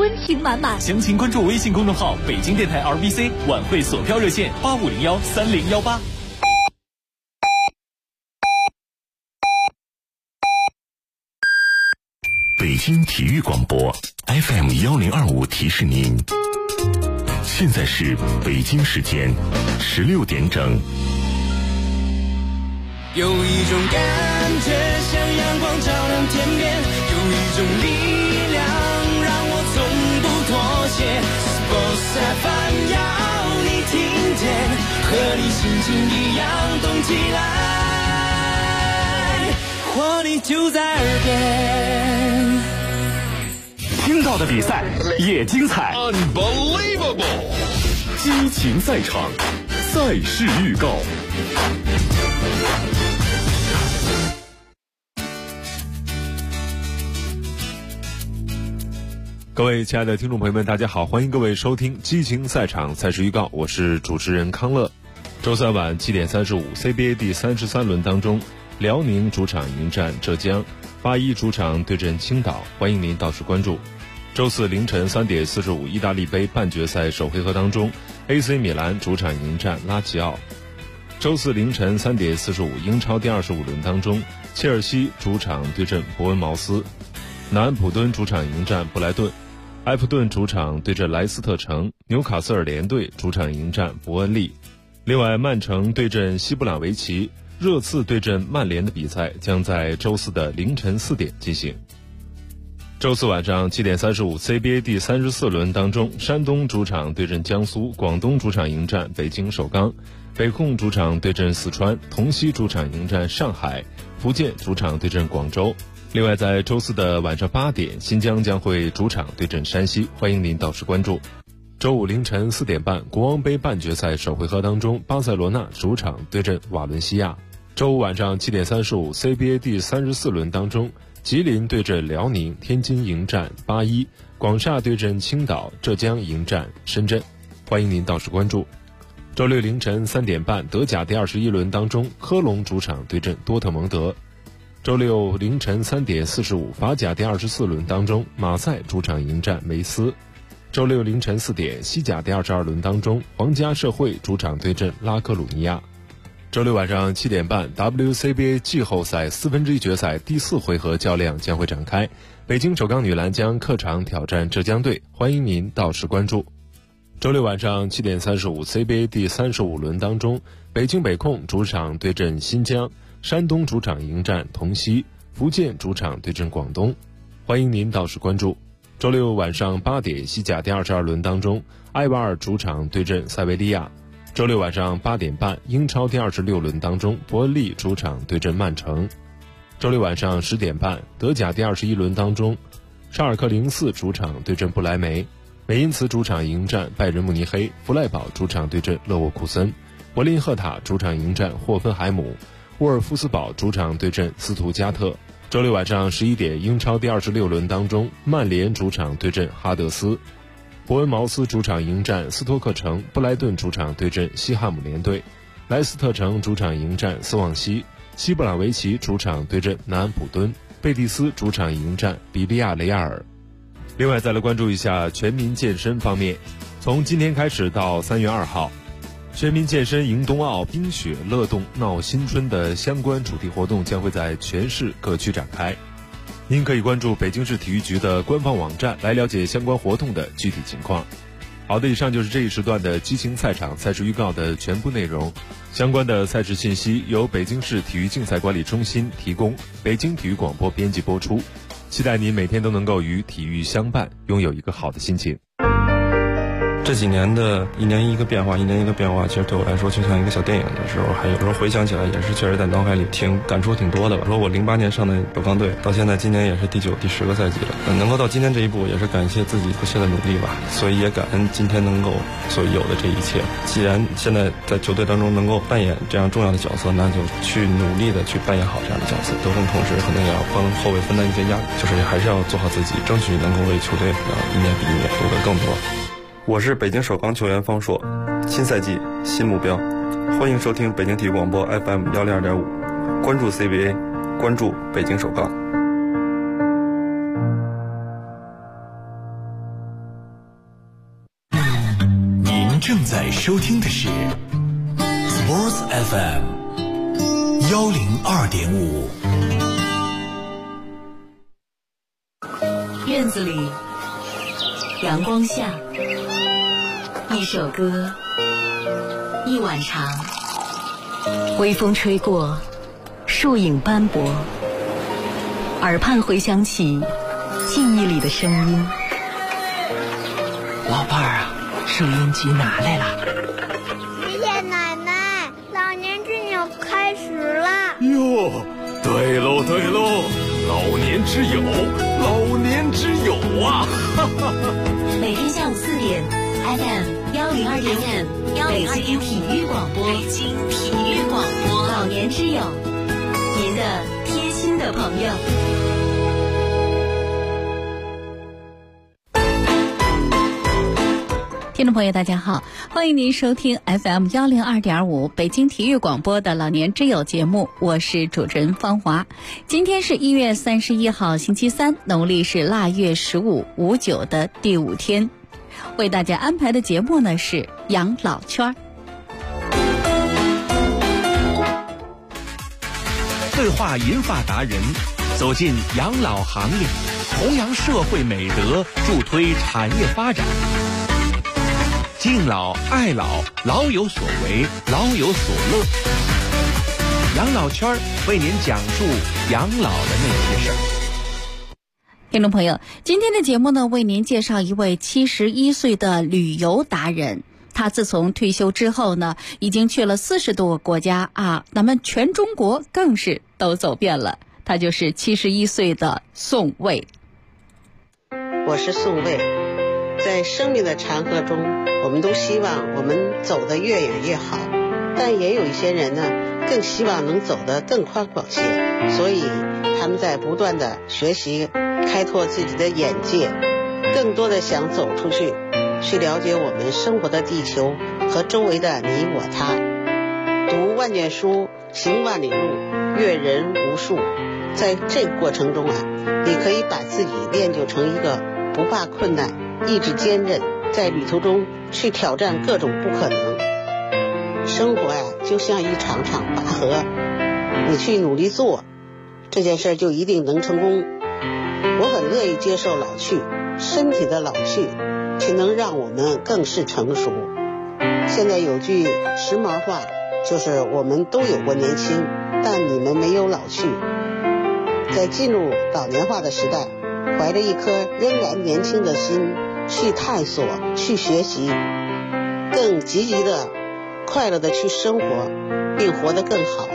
温情满满。 详情关注微信公众号北京电台 RBC 晚会索票热线85013018。 北京体育广播 FM1025提示您，现在是北京时间16点整。 有一种感觉像阳光照亮天边，有一种力量让我从不妥协。Sports FM 要你听见，和你心情一样动起来，活力就在耳边。 听到的比赛也精彩 Unbelievable， 激情赛场，赛事预告。 各位亲爱的听众朋友们，大家好，欢迎各位收听激情赛场赛事预告，我是主持人康乐。周三晚7点35 CBA 第33轮当中，辽宁主场迎战浙江，81主场对阵青岛，欢迎您到时关注。周四凌晨3点45意大利杯半决赛首回合当中， AC 米兰主场迎战拉齐奥。周四凌晨3点45英超第25轮当中，切尔西主场对阵伯恩茅斯，南安普敦主场迎战布莱顿，埃弗顿主场对阵莱斯特城，纽卡斯尔联队主场迎战伯恩利。另外，曼城对阵西布朗维奇，热刺对阵曼联的比赛将在周四的凌晨4点进行。周四晚上7点35 CBA 第34轮当中，山东主场对阵江苏，广东主场迎战北京首钢，北控主场对阵四川，同曦主场迎战上海，福建主场对阵广州。另外，在周四的晚上8点，新疆将会主场对阵山西，欢迎您到时关注。周五凌晨4点半，国王杯半决赛首回合当中，巴塞罗那主场对阵瓦伦西亚。周五晚上7点35 CBA 第34轮当中，吉林对阵辽宁，天津迎战81，广厦对阵青岛，浙江迎战深圳，欢迎您到时关注。周六凌晨3点半，德甲第21轮当中，科隆主场对阵多特蒙德。周六凌晨3点45，法甲第24轮当中，马赛主场迎战梅斯。周六凌晨4点，西甲第22轮当中，皇家社会主场对阵拉科鲁尼亚。周六晚上7点半 ，WCBA 季后赛1/4决赛第4回合较量将会展开，北京首钢女篮将客场挑战浙江队，欢迎您到时关注。周六晚上7点35 CBA 第35轮当中，北京北控主场对阵新疆，山东主场迎战同曦，福建主场对阵广东，欢迎您到时关注。周六晚上8点，西甲第22轮当中，埃瓦尔主场对阵塞维利亚。周六晚上8点半，英超第26轮当中，伯恩利主场对阵曼城。周六晚上10点半，德甲第21轮当中，沙尔克04主场对阵不莱梅，美因茨主场迎战拜仁慕尼黑，弗赖堡主场对阵勒沃库森，柏林赫塔主场迎战霍芬海姆，沃尔夫斯堡主场对阵斯图加特。周六晚上11点，英超第26轮当中，曼联主场对阵哈德斯，伯恩茅斯主场迎战斯托克城，布莱顿主场对阵西汉姆联队，莱斯特城主场迎战斯旺西，西布朗维奇主场对阵南安普敦，贝蒂斯主场迎战比利亚雷亚尔。另外，再来关注一下全民健身方面，从今天开始到3月2号，全民健身迎冬奥，冰雪乐动闹新春的相关主题活动将会在全市各区展开。您可以关注北京市体育局的官方网站来了解相关活动的具体情况。好的，以上就是这一时段的激情赛场赛事预告的全部内容。相关的赛事信息由北京市体育竞赛管理中心提供，北京体育广播编辑播出。期待您每天都能够与体育相伴，拥有一个好的心情。 这几年的一年一个变化，其实对我来说就像一个小电影的时候，还有时候回想起来也是确实在脑海里感触挺多的吧。说我08年上的首钢队，到现在今年也是第9、第10个赛季了，能够到今天这一步，也是感谢自己不懈的努力吧。所以也感恩今天能够所有的这一切。既然现在在球队当中能够扮演这样重要的角色，那就去努力的去扮演好这样的角色。得分同时可能也要帮后卫分担一些压力，就是还是要做好自己，争取能够为球队一年比一年夺得更多。我是北京首钢球员方硕，新赛季新目标，欢迎收听北京体育广播 FM102.5，关注 CBA， 关注北京首钢。 正在收听的是 Sports FM 102.5。 院子里，阳光下，一首歌，一碗茶，微风吹过，树影斑驳，耳畔回响起记忆里的声音。 老伴儿啊，收音机拿来了。 爷爷奶奶，老年之友开始了。 哟，对喽对喽，老年之友，老年之友啊！ 每天下午4点 FM 102.5，北京体育广播，北京体育广播，老年之友，您的贴心的朋友。听众朋友大家好，欢迎您收听 FM 102.5北京体育广播的老年之友节目，我是主持人方华。今天是1月31号星期三，农历是腊月15五9的第5天，为大家安排的节目呢是养老圈。 对话银发达人，走进养老行列，弘扬社会美德，助推产业发展。敬老爱老，老有所为，老有所乐。养老圈为您讲述养老的那些事儿。 听众朋友，今天的节目呢，为您介绍一位71岁的旅游达人。他自从退休之后呢，已经去了40多个国家啊，咱们全中国更是都走遍了。他就是71岁的宋卫。 我是宋卫。在生命的长河中，我们都希望我们走得越远越好，但也有一些人呢，更希望能走得更宽广些，所以他们在不断的学习，开拓自己的眼界，更多的想走出去，去了解我们生活的地球和周围的你我他。读万卷书，行万里路，阅人无数。在这个过程中啊，你可以把自己练就成一个不怕困难，意志坚韧，在旅途中去挑战各种不可能。生活啊，就像一场场拔河，你去努力做这件事就一定能成功。我很乐意接受老去，身体的老去却能让我们更是成熟。现在有句时髦话，就是我们都有过年轻，但你们没有老去。在进入老年化的时代，怀着一颗仍然年轻的心去探索，去学习，更积极的快乐的去生活，并活得更好。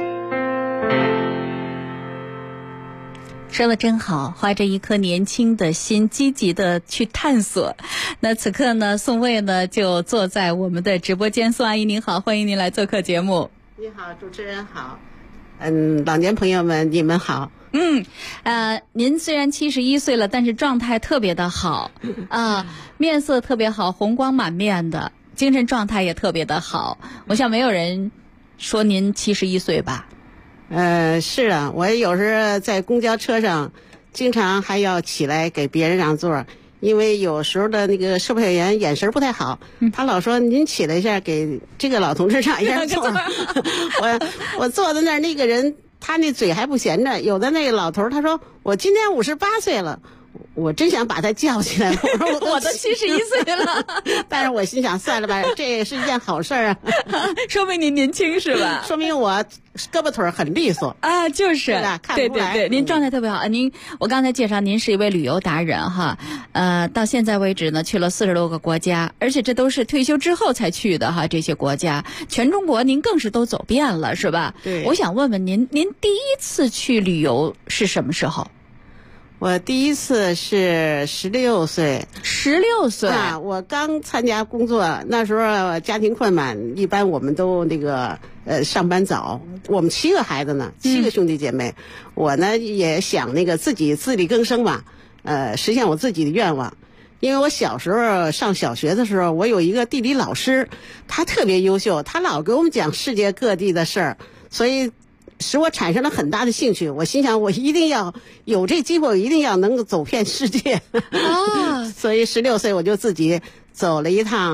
说得真好，怀着一颗年轻的心，积极的去探索。那此刻呢，宋卫呢就坐在我们的直播间。宋阿姨您好，欢迎您来做客节目。 你好，主持人好。老年朋友们你们好。 您虽然71岁了，但是状态特别的好啊，面色特别好，红光满面的，精神状态也特别的好。我想没有人说您71岁吧？ 是啊，我有时在公交车上经常还要起来给别人让座，因为有时候的那个售票员眼神不太好，他老说您起来一下给这个老同志让一下座。我坐在那儿，那个人他那嘴还不闲着，有的那个老头他说我今年58岁了，我真想把他叫起来，我说我都71岁了。 但是我心想算了吧，这也是一件好事啊。 说明您年轻是吧？ 说明我胳膊腿很利索啊，就是对对对， 您状态特别好。我刚才介绍您是一位旅游达人哈，到现在为止呢去了40多个国家，而且这都是退休之后才去的哈，这些国家全中国您更是都走遍了是吧？ 对。 我想问问您第一次去旅游是什么时候？ 我第一次是16岁。 16岁啊！我刚参加工作，那时候家庭困难，一般我们都那个上班早。我们7个孩子呢，7个兄弟姐妹。我呢也想那个自己自力更生嘛，实现我自己的愿望。因为我小时候上小学的时候，我有一个地理老师，他特别优秀，他老给我们讲世界各地的事儿，所以使我产生了很大的兴趣。我心想我一定要有这机会，我一定要能够走遍世界。所以16岁我就自己走了一趟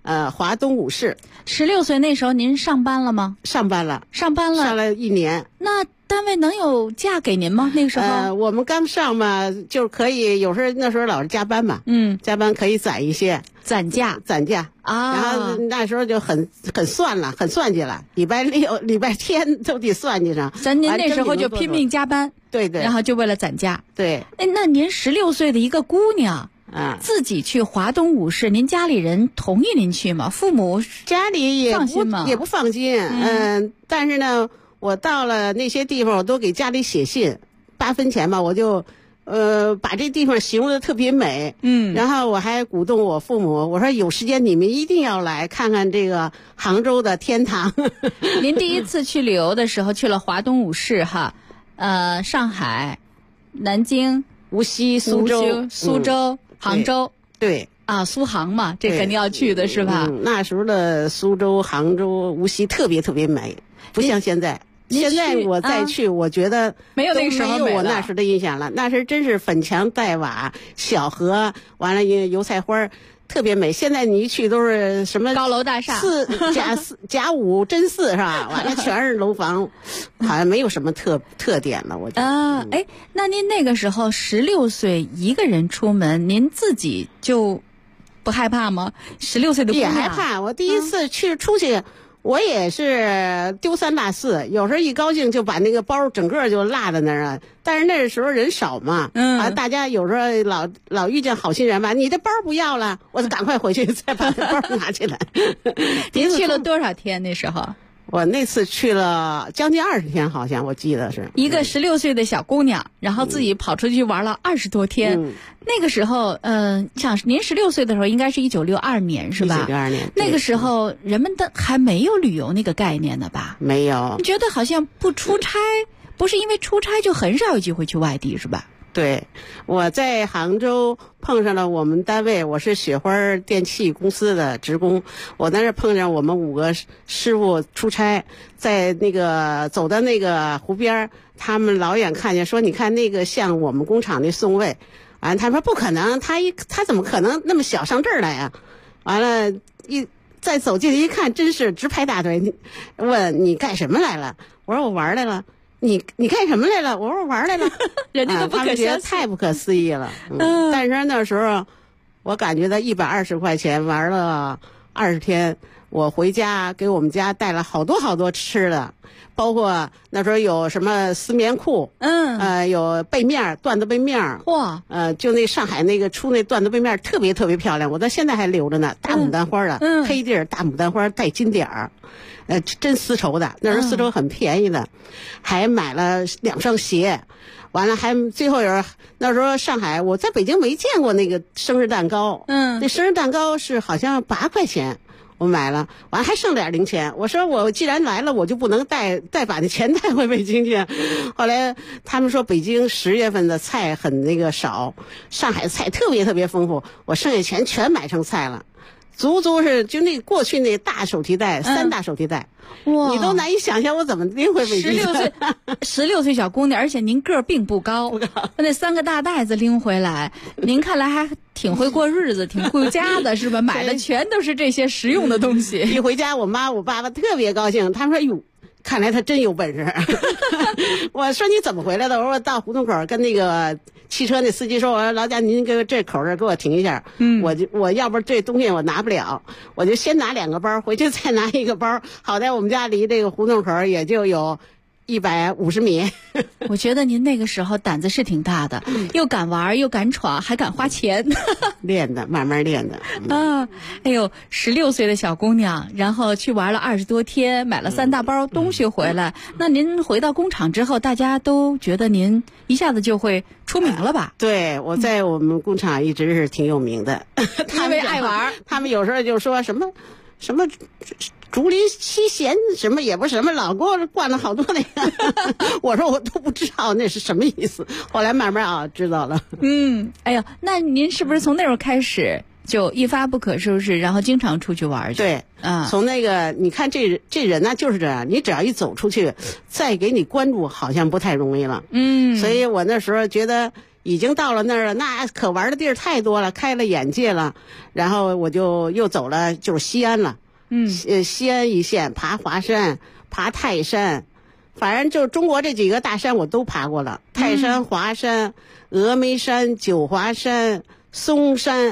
华东五市。 16岁那时候您上班了吗？ 上班了， 上班了， 上了1年。 那单位能有假给您吗？那个时候？ 我们刚上嘛，就可以有时候那时候老是加班嘛，加班可以攒一些，攒假啊。然后那时候就很算计了，礼拜六、礼拜天都得算计上。 您那时候就拼命加班， 对， 然后就为了攒假。 对， 那您16岁的一个姑娘。自己去华东五市，您家里人同意您去吗？父母家里也放心吗？ 也不放心。但是呢，我到了那些地方，我都给家里写信，8分钱吧，我就把这地方形容的特别美。然后我还鼓动我父母，我说有时间你们一定要来看看这个杭州的天堂。 您第一次去旅游的时候去了华东五市哈，上海、南京、 无锡、苏州。杭州对啊，苏杭嘛，这肯定要去的是吧？ 那时候的苏州、杭州、无锡特别特别美，不像现在。现在我再去，我觉得没有那个时候没有我那时的印象了。那时真是粉墙黛瓦，小河，完了油菜花。特别美，现在你一去都是什么高楼大厦甲午真四是吧？完了全是楼房，好像没有什么特点了。我觉得那您那个时候16岁一个人出门，您自己就不害怕吗？16岁的姑娘也害怕。我第一次出去。我也是丢三落四，有时候一高兴就把那个包整个就落在那儿了。但是那时候人少嘛，大家有时候老遇见好心人吧，你的包不要了，我就赶快回去再把这包拿起来。 您去了多少天那时候？ 我那次去了将近20天，好像我记得是一个16岁的小姑娘，然后自己跑出去玩了20多天。那个时候，像您16岁的时候，应该是1962年是吧 ？1962年。 那个时候人们还没有旅游那个概念呢吧？ 没有。 你觉得好像不出差，不是因为出差就很少有机会去外地是吧？ 对，我在杭州碰上了我们单位，我是雪花电器公司的职工，我在那碰上我们5个师傅出差，在那个走到那个湖边，他们老远看见说，你看那个像我们工厂那宋卫，完了他说不可能，他怎么可能那么小上这儿来啊？完了再走进去一看，真是直拍大腿，问你干什么来了？我说我玩来了。你干什么来了？我说玩来了， 人家都不可相信， 觉得太不可思议了。但是那时候，我感觉到120块钱玩了20天，我回家给我们家带了好多吃的，包括那时候有什么丝棉裤，有被面缎子被面， 哇， 就那上海那个出那缎子被面特别特别漂亮，我到现在还留着呢，大牡丹花的，黑地儿大牡丹花带金点儿。真丝绸的，那时候丝绸很便宜的，还买了2双鞋，完了还最后那时候上海，我在北京没见过那个生日蛋糕，那生日蛋糕是好像8块钱，我买了，完了还剩点零钱，我说我既然来了，我就不能再把那钱带回北京去。后来他们说北京10月份的菜很那个少，上海菜特别特别丰富，我剩下钱全买成菜了。足是就那过去那大手提袋，3大手提袋，哇！你都难以想象我怎么拎回北京。 16岁小姑娘，而且您个儿并不高，那3个大袋子拎回来，您看来还挺会过日子，挺顾家的是吧？买的全都是这些实用的东西。 一回家，我妈我爸爸特别高兴，他们说哟。看来他真有本事。我说你怎么回来的？我说我到胡同口跟那个汽车那司机说，我说老贾您给这口这给我停一下，我要不这东西我拿不了，我就先拿2个包，回去再拿1个包，好在我们家离这个胡同口也就有150米。 我觉得您那个时候胆子是挺大的，又敢玩又敢闯，还敢花钱。 练的，慢慢练的。 哎呦，16岁的小姑娘，然后去玩了20多天，买了3大包东西回来。那您回到工厂之后，大家都觉得您一下子就会出名了吧？ 对，我在我们工厂一直是挺有名的。 因为爱玩， 他们有时候就说什么竹林七贤什么也不是什么，老给我灌了好多那个。我说我都不知道那是什么意思，后来慢慢知道了。 哎呦，那您是不是从那时候开始就一发不可收拾，然后经常出去玩去？ 对，从那个你看这人呢就是这样，你只要一走出去，再给你关注好像不太容易了。所以我那时候觉得已经到了那儿了，那可玩的地儿太多了，开了眼界了。然后我就又走了，就是西安了。西安一线，爬华山，爬泰山，反正就是中国这几个大山我都爬过了，泰山、华山、峨眉山、九华山、嵩山，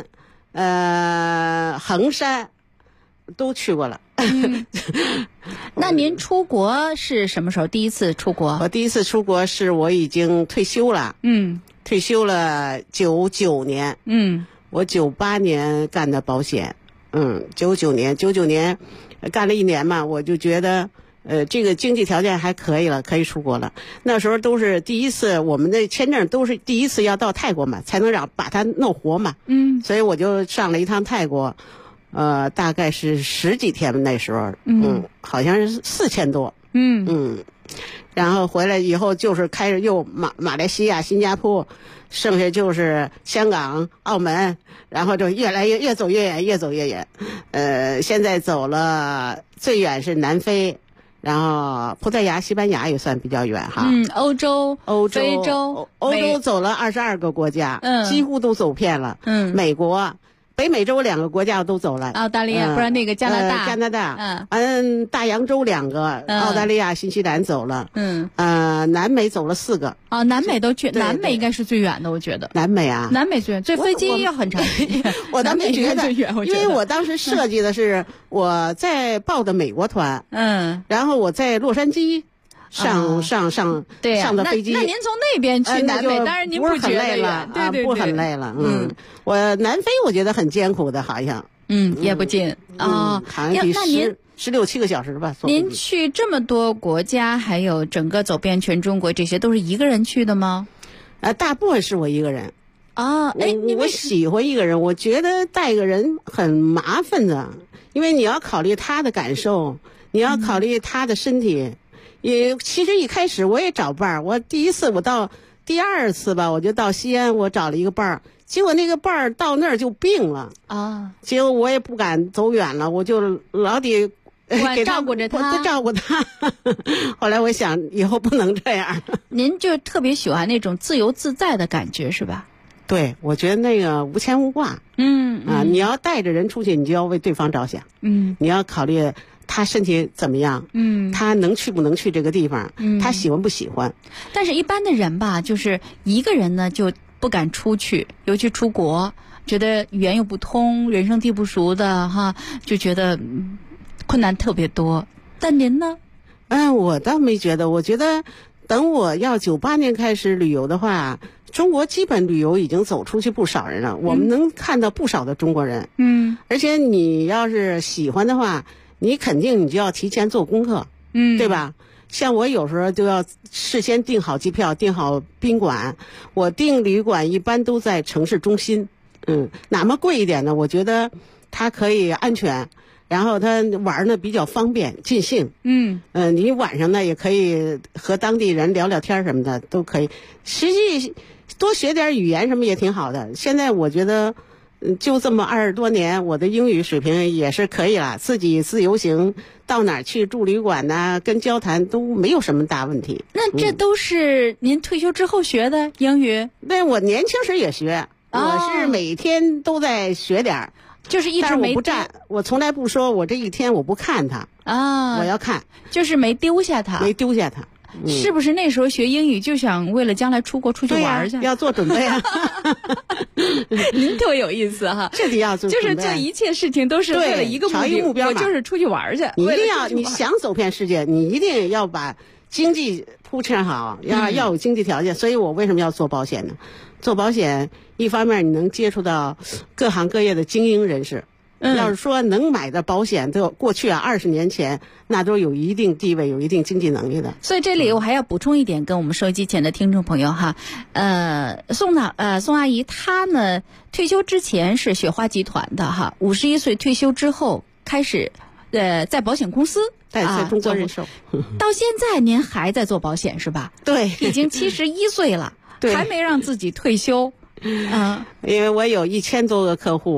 衡山，都去过了。 那您出国是什么时候？第一次出国？ 我第一次出国是我已经退休了。退休了99年。我98年干的保险。99年干了1年嘛，我就觉得这个经济条件还可以了，可以出国了。那时候都是第一次，我们的签证都是第一次要到泰国嘛，才能把它弄活嘛。所以我就上了一趟泰国，大概是10几天那时候，好像是4000多。然后回来以后就是开始又马来西亚、新加坡，剩下就是香港、澳门，然后就越走越远，越走越远。现在走了最远是南非，然后葡萄牙、西班牙也算比较远哈。 欧洲、非洲、 欧洲走了22个国家，几乎都走遍了。美国。北美洲2个国家我都走了， 澳大利亚，不然那个加拿大， 大洋洲2个，澳大利亚、新西兰走了，南美走了4个。 南美都去，南美应该是最远的，我觉得。 南美啊， 南美最远，这飞机要很长时间。 我倒没觉得，因为我当时设计的是我在报的美国团，然后我在洛杉矶。上的飞机， 那您从那边去南美，当然您不是觉得很累了， 对， 不很累了。我南非我觉得很艰苦的，好像， 也不近啊， 好像得16、17个小时吧。 您去这么多国家，还有整个走遍全中国，这些都是一个人去的吗？ 大部分是我一个人。 我喜欢一个人，我觉得带个人很麻烦的，因为你要考虑他的感受，你要考虑他的身体。其实一开始我也找伴儿，我第一次我到第2次吧，我就到西安，我找了一个伴儿，结果那个伴儿到那儿就病了结果我也不敢走远了，我就老得给照顾着他， 照顾他。后来我想以后不能这样。 您就特别喜欢那种自由自在的感觉是吧？ 对，我觉得那个无牵无挂。你要带着人出去，你就要为对方着想。你要考虑他身体怎么样，他能去不能去这个地方，他喜欢不喜欢。 但是一般的人吧，就是一个人呢就不敢出去，尤其出国，觉得语言又不通，人生地不熟的哈，就觉得困难特别多。但您呢？ 我倒没觉得，我觉得等我要98年开始旅游的话，中国基本旅游已经走出去不少人了，我们能看到不少的中国人。而且你要是喜欢的话，你肯定你就要提前做功课，对吧？像我有时候就要事先订好机票，订好宾馆。我订旅馆一般都在城市中心，哪么贵一点呢？我觉得它可以安全，然后它玩呢比较方便尽兴。你晚上呢也可以和当地人聊聊天什么的都可以。实际多学点语言什么也挺好的。现在我觉得。就这么20多年，我的英语水平也是可以了，自己自由行，到哪儿去住旅馆呐，跟交谈都没有什么大问题。 那这都是您退休之后学的英语？ 对，我年轻时也学，我是每天都在学点儿， 就是一直没不占，我从来不说我这一天我不看它我要看， 就是没丢下它，是不是那时候学英语就想为了将来出国出去玩去？ 要做准备啊！ 您特有意思哈， 这得要做准备， 就是做一切事情都是为了一个目标， 我就是出去玩去。 你一定要，你想走遍世界，你一定要把经济铺陈好，要有经济条件。所以我为什么要做保险呢？做保险，一方面你能接触到各行各业的精英人士。要是说能买的保险，都过去20年前那都有一定地位、有一定经济能力的。 所以这里我还要补充一点，跟我们收音机前的听众朋友哈，宋阿姨她呢退休之前是雪花集团的哈，51岁退休之后开始在保险公司在中国人寿， 到现在您还在做保险是吧？ 对， 已经71岁了，还没让自己退休。 因为我有1000多个客户。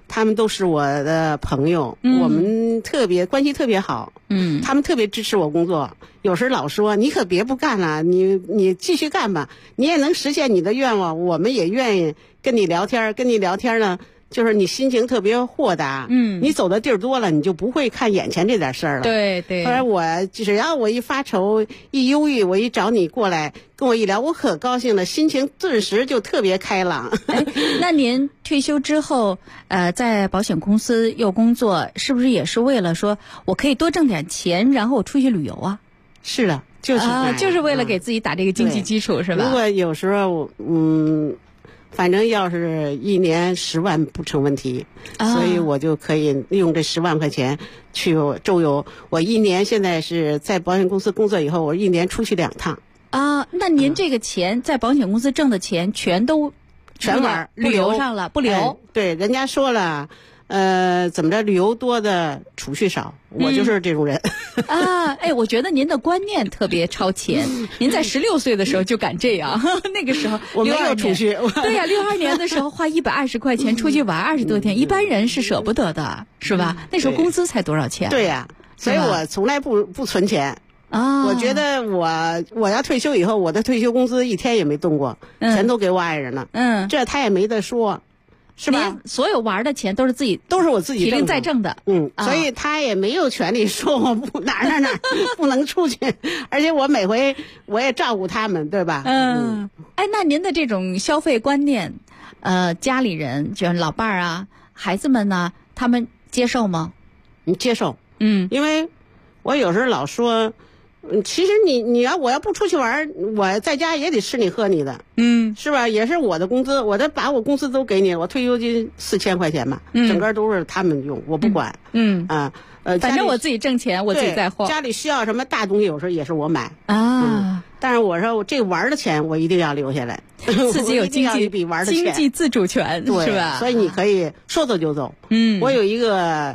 他们都是我的朋友，我们关系特别好。他们特别支持我工作，有时老说你可别不干了，你继续干吧，你也能实现你的愿望，我们也愿意跟你聊天呢。就是你心情特别豁达，你走的地儿多了，你就不会看眼前这点事儿了。 对对。 后来我只要我一发愁、一忧郁，我一找你过来跟我一聊，我可高兴了，心情顿时就特别开朗。 那您退休之后，在保险公司又工作，是不是也是为了说我可以多挣点钱，然后我出去旅游啊？ 是的，就是为了给自己打这个经济基础，是吧？ 如果有时候反正要是一年10万不成问题，所以我就可以利用这10万块钱去周游。我一年现在是在保险公司工作以后，我一年出去2趟。 那您这个钱在保险公司挣的钱全玩不留上了，不留。 对，人家说了，怎么着，旅游多的储蓄少，我就是这种人。 我觉得您的观念特别超前。您在16岁的时候就敢这样，那个时候我没有储蓄。 对呀，62年的时候花120块钱出去玩20多天，一般人是舍不得的，是吧？那时候工资才多少钱？ 对呀，所以我从来不存钱。我觉得我要退休以后，我的退休工资一天也没动过，全都给我爱人了。这他也没得说。是吧？ 所有玩的钱都是我自己体力在挣的。 所以他也没有权利说我哪儿不能出去，而且我每回我也照顾他们，对吧？ 那您的这种消费观念，家里人就是老伴儿啊、孩子们呢，他们接受吗？ 接受。因为我有时候老说，其实我要不出去玩，我在家也得吃你喝你的，是吧？也是我的工资，把我工资都给你，我退休金4000块钱嘛，整个都是他们用，我不管。 反正我自己挣钱，我自己在花。 家里需要什么大东西，有时候也是我买但是我说我这玩的钱我一定要留下来， 自己有经济自主权，是吧？ 所以你可以说走就走。我有一个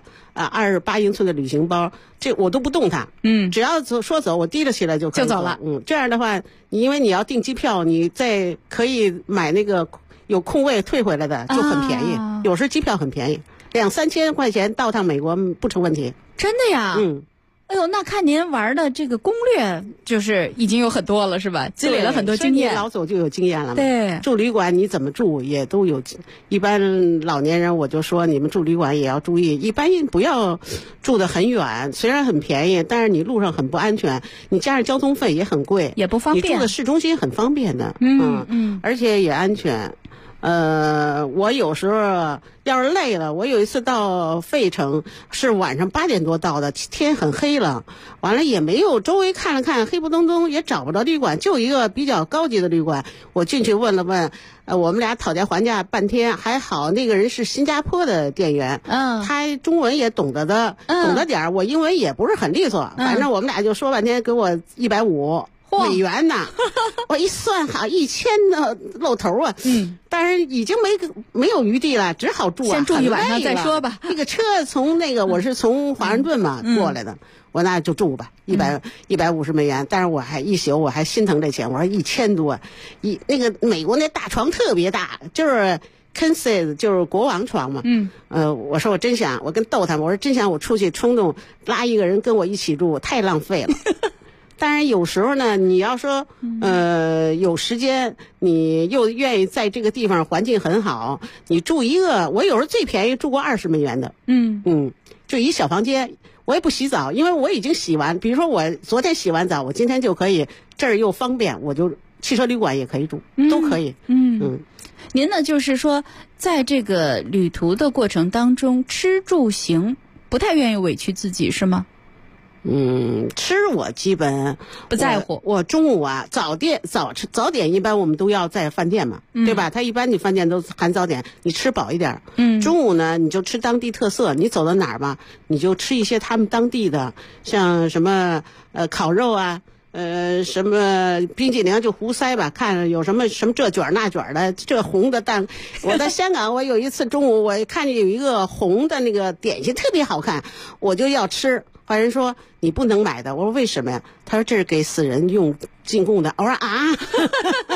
28英寸的旅行包，这我都不动它。只要说走，我提了起来就可以走了。 这样的话，因为你要订机票，你再可以买那个有空位退回来的，就很便宜。有时机票很便宜，2-3千块钱到趟美国不成问题。 真的呀？哎呦，那看您玩的这个攻略，就是已经有很多了，是吧？积累了很多经验， 老走就有经验了嘛。 对， 住旅馆你怎么住也都有。一般老年人我就说，你们住旅馆也要注意，一般不要住得很远，虽然很便宜，但是你路上很不安全，你加上交通费也很贵， 也不方便。 你住的市中心很方便的，而且也安全。我有时候要是累了，我有一次到费城是晚上8点多到的，天很黑了，完了也没有，周围看了看，黑不登登也找不着旅馆，就一个比较高级的旅馆，我进去问了问，我们俩讨价还价半天，还好那个人是新加坡的店员，他中文也懂得点儿，我英文也不是很利索，反正我们俩就说半天，给我150美元呢，我一算好1000的露头啊，但是已经没有余地了，只好住先住一晚上再说吧。 那个车从我是从华盛顿嘛过来的，我那就住吧，150美元，但是我还一宿我还心疼这钱，我说1000多，那个美国那大床特别大，就是。Kinsey 就是国王床嘛，我说我真想，我跟逗他们，我说真想我出去冲动拉一个人跟我一起住，太浪费了。当然有时候呢，你要说有时间，你又愿意在这个地方环境很好，你住一个，我有时候最便宜住过20美元的，就一小房间，我也不洗澡，因为我已经洗完，比如说我昨天洗完澡，我今天就可以，这儿又方便，我就汽车旅馆也可以住，都可以。 您呢，就是说，在这个旅途的过程当中，吃住行不太愿意委屈自己，是吗？ 吃我基本不在乎。 我中午啊，早点一般我们都要在饭店嘛，对吧？他一般你饭店都含早点，你吃饱一点。中午呢，你就吃当地特色，你走到哪儿吧，你就吃一些他们当地的，像什么烤肉啊。什么冰激凌就胡塞吧，看有什么这卷那卷的，这红的蛋。我在香港，我有一次中午我看见有一个红的那个点心特别好看，我就要吃。后来人说你不能买的，我说为什么呀？他说这是给死人进贡的。我说啊，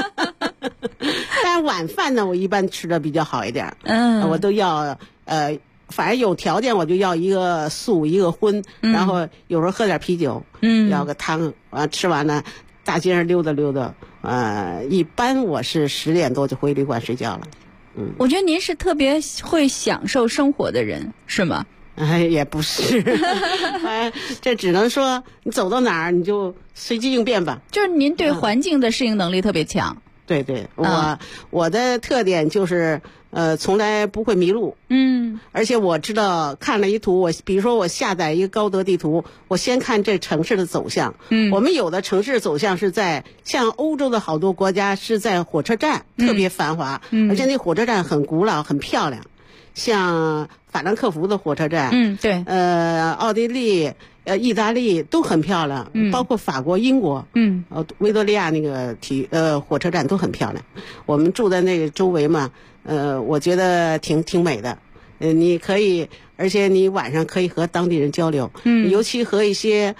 但是晚饭呢，我一般吃的比较好一点，我都要反正有条件我就要一个素一个荤，然后有时候喝点啤酒，要个汤，吃完了大街上溜达溜达。一般我是10点多就回旅馆睡觉了。 我觉得您是特别会享受生活的人，是吗？ 也不是，这只能说你走到哪儿你就随机应变吧。 就是您对环境的适应能力特别强。 对对，我的特点就是从来不会迷路。而且我知道看了一图，比如说我下载一个高德地图，我先看这城市的走向。我们有的城市走向是在像欧洲的好多国家是在火车站，特别繁华，而且那火车站很古老很漂亮，像法兰克福的火车站， 对， 奥地利、意大利都很漂亮，包括法国、英国，维多利亚那个火车站都很漂亮。我们住在那个周围嘛，我觉得挺美的。你可以，而且你晚上可以和当地人交流，尤其和一些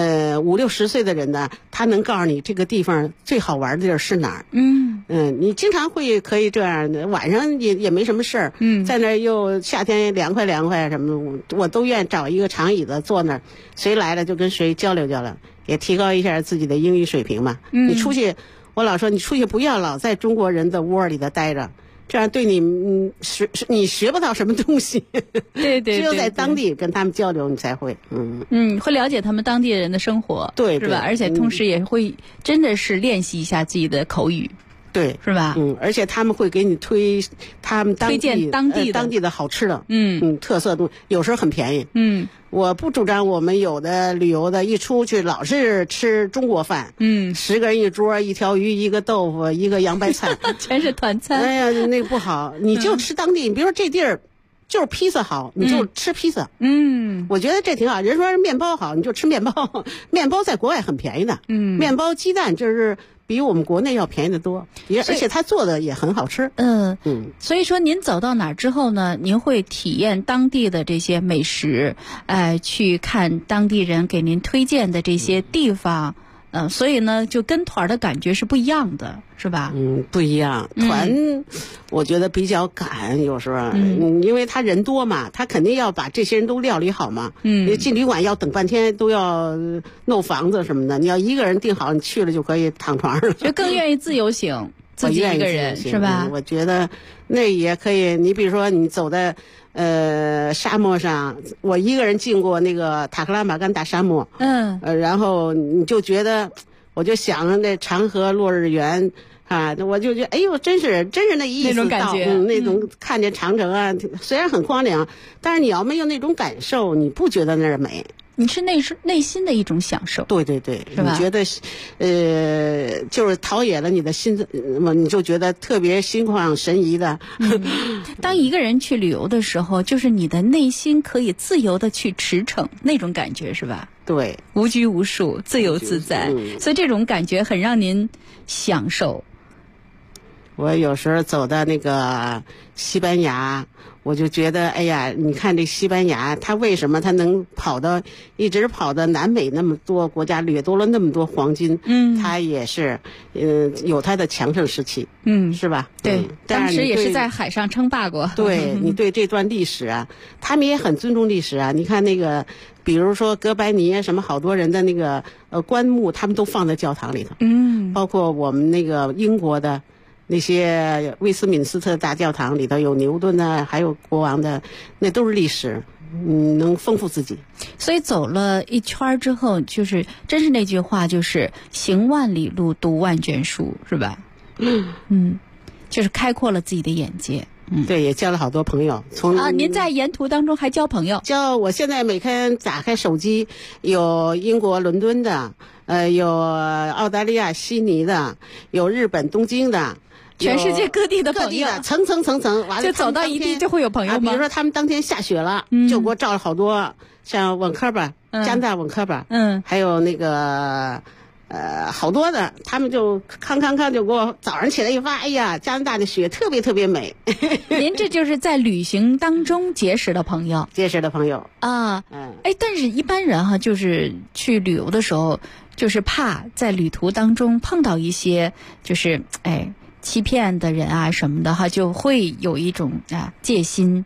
50、60岁的人呢，他能告诉你这个地方最好玩的地儿是哪儿。你经常可以这样，晚上也没什么事儿，在那儿又夏天凉快什么的，我都愿意找一个长椅子坐那儿，谁来了就跟谁交流交流，也提高一下自己的英语水平嘛。你出去，我老说你出去不要老在中国人的窝里头待着。这样对你学不到什么东西。 对， 只有在当地跟他们交流，你才会会了解他们当地人的生活， 对， 是吧？而且同时也会真的是练习一下自己的口语， 对， 是吧？ 而且他们会给你推荐当地的好吃的，特色东西，有时候很便宜。我不主张我们有的旅游的一出去老是吃中国饭，10个人一桌，一条鱼，一个豆腐，一个洋白菜， 全是团餐。 哎呀，那个不好，你就吃当地。你比如说这地儿就是披萨好，你就吃披萨。我觉得这挺好。人说面包好，你就吃面包。面包在国外很便宜的。面包、鸡蛋就是比我们国内要便宜的多，而且他做的也很好吃。 所以说您走到哪儿之后呢，您会体验当地的这些美食，去看当地人给您推荐的这些地方。所以呢，就跟团的感觉是不一样的，是吧？ 不一样。团，我觉得比较赶，有时候，因为他人多嘛，他肯定要把这些人都料理好嘛。进旅馆要等半天，都要弄房子什么的。你要一个人订好，你去了就可以躺床上了。 就更愿意自由行，自己一个人是吧？ 我觉得那也可以。你比如说，你走在沙漠上，我一个人进过那个塔克拉玛干大沙漠，然后你就觉得，我就想着那长河落日圆啊，我就觉得，哎呦，真是那意思， 那种感觉， 那种看见长城啊，虽然很荒凉，但是你要没有那种感受，你不觉得那儿美。 你是内心的一种享受， 对， 是吧？ 你觉得，就是陶冶了你的心思，你就觉得特别心旷神怡的。 当一个人去旅游的时候，就是你的内心可以自由的去驰骋，那种感觉是吧？ 对， 无拘无束，自由自在，所以这种感觉很让您享受。 我有时候走到那个西班牙，我就觉得，哎呀，你看这西班牙，它为什么它能一直跑到南美那么多国家，掠夺了那么多黄金？它也是，有它的强盛时期，是吧？ 对，当时也是在海上称霸过。 对，你对这段历史啊，他们也很尊重历史啊。你看那个，比如说哥白尼什么，好多人的那个棺木，他们都放在教堂里头。包括我们那个英国的。那些威斯敏斯特大教堂里头有牛顿的，还有国王的，那都是历史，能丰富自己。 所以走了一圈之后，就是真是那句话，就是行万里路，读万卷书，是吧？就是开阔了自己的眼界。 对，也交了好多朋友。 您在沿途当中还交朋友？ 我现在每天打开手机，有英国伦敦的，有澳大利亚悉尼的，有日本东京的。 全世界各地的朋友， 层，完了就走到一地就会有朋友吗？ 比如说他们当天下雪了，就给我照了好多，像温科吧，加拿大温科吧，还有那个好多的，他们就康就给我早上起来一发，哎呀，加拿大的雪特别美。 您这就是在旅行当中结识的朋友啊， 但是一般人哈，就是去旅游的时候，就是怕在旅途当中碰到一些就是欺骗的人啊什么的哈，就会有一种戒心。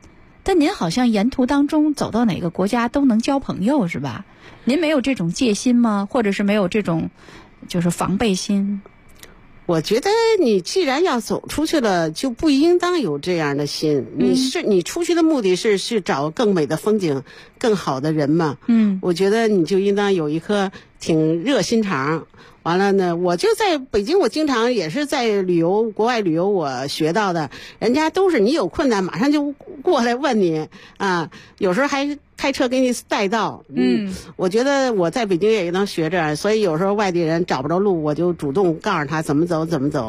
但您好像沿途当中走到哪个国家都能交朋友是吧？您没有这种戒心吗？或者是没有这种就是防备心？ 我觉得你既然要走出去了，就不应当有这样的心。你出去的目的是去找更美的风景、更好的人嘛。我觉得你就应当有一颗挺热心肠。完了呢，我就在北京，我经常也是在国外旅游，我学到的，人家都是你有困难马上就过来问你啊，有时候还开车给你带道。我觉得我在北京也能学着，所以有时候外地人找不着路，我就主动告诉他怎么走。